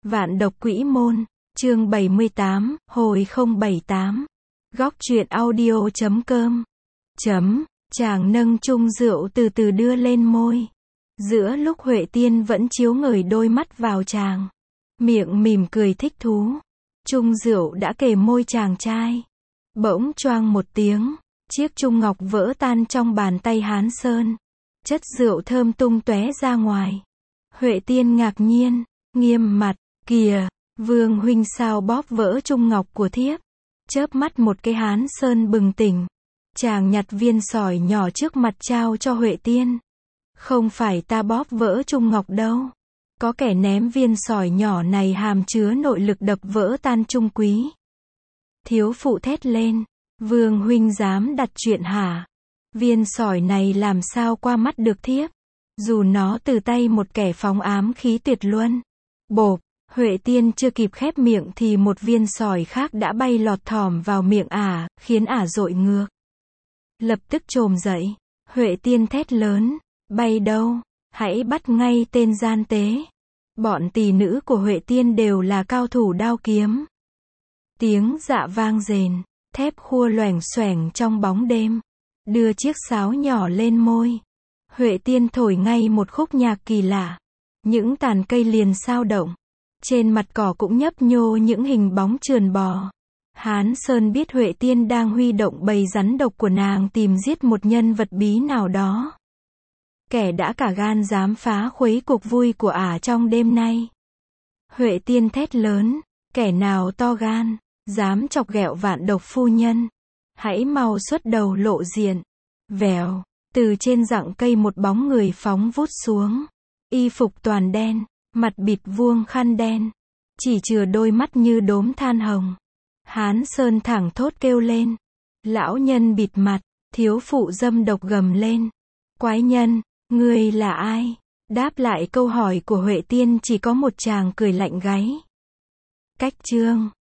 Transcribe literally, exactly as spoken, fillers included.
Vạn độc quỷ môn, chương bảy mươi tám, hồi không bảy tám. Góc truyện audio chấm com. Chấm, chàng nâng chung rượu từ từ đưa lên môi. Giữa lúc Huệ Tiên vẫn chiếu ngời đôi mắt vào chàng. Miệng mỉm cười thích thú. Chung rượu đã kề môi chàng trai. Bỗng choang một tiếng, chiếc chung ngọc vỡ tan trong bàn tay Hán Sơn. Chất rượu thơm tung tóe ra ngoài. Huệ Tiên ngạc nhiên, nghiêm mặt, kìa, Vương huynh sao bóp vỡ chung ngọc của thiếp. Chớp mắt một cái Hán Sơn bừng tỉnh. Chàng nhặt viên sỏi nhỏ trước mặt trao cho Huệ Tiên. Không phải ta bóp vỡ chung ngọc đâu. Có kẻ ném viên sỏi nhỏ này hàm chứa nội lực đập vỡ tan chung quý. Thiếu phụ thét lên, Vương huynh dám đặt chuyện hả? Viên sỏi này làm sao qua mắt được thiếp? Dù nó từ tay một kẻ phóng ám khí tuyệt luân. Bộp, Huệ Tiên chưa kịp khép miệng thì một viên sỏi khác đã bay lọt thỏm vào miệng ả, khiến ả dội ngược. Lập tức trồm dậy, Huệ Tiên thét lớn, bay đâu? Hãy bắt ngay tên gian tế. Bọn tỳ nữ của Huệ Tiên đều là cao thủ đao kiếm. Tiếng dạ vang rền, thép khua loẻng xoẻng trong bóng đêm. Đưa chiếc sáo nhỏ lên môi. Huệ Tiên thổi ngay một khúc nhạc kỳ lạ. Những tàn cây liền sao động. Trên mặt cỏ cũng nhấp nhô những hình bóng trườn bò. Hán Sơn biết Huệ Tiên đang huy động bầy rắn độc của nàng tìm giết một nhân vật bí nào đó. Kẻ đã cả gan dám phá khuấy cuộc vui của ả trong đêm nay. Huệ Tiên thét lớn, kẻ nào to gan, dám chọc ghẹo Vạn độc phu nhân. Hãy mau xuất đầu lộ diện. Vèo, từ trên rặng cây một bóng người phóng vút xuống. Y phục toàn đen, mặt bịt vuông khăn đen. Chỉ chừa đôi mắt như đốm than hồng. Hán Sơn thẳng thốt kêu lên. Lão nhân bịt mặt, thiếu phụ dâm độc gầm lên. Quái nhân, ngươi là ai? Đáp lại câu hỏi của Huệ Tiên chỉ có một chàng cười lạnh gáy. Cách chương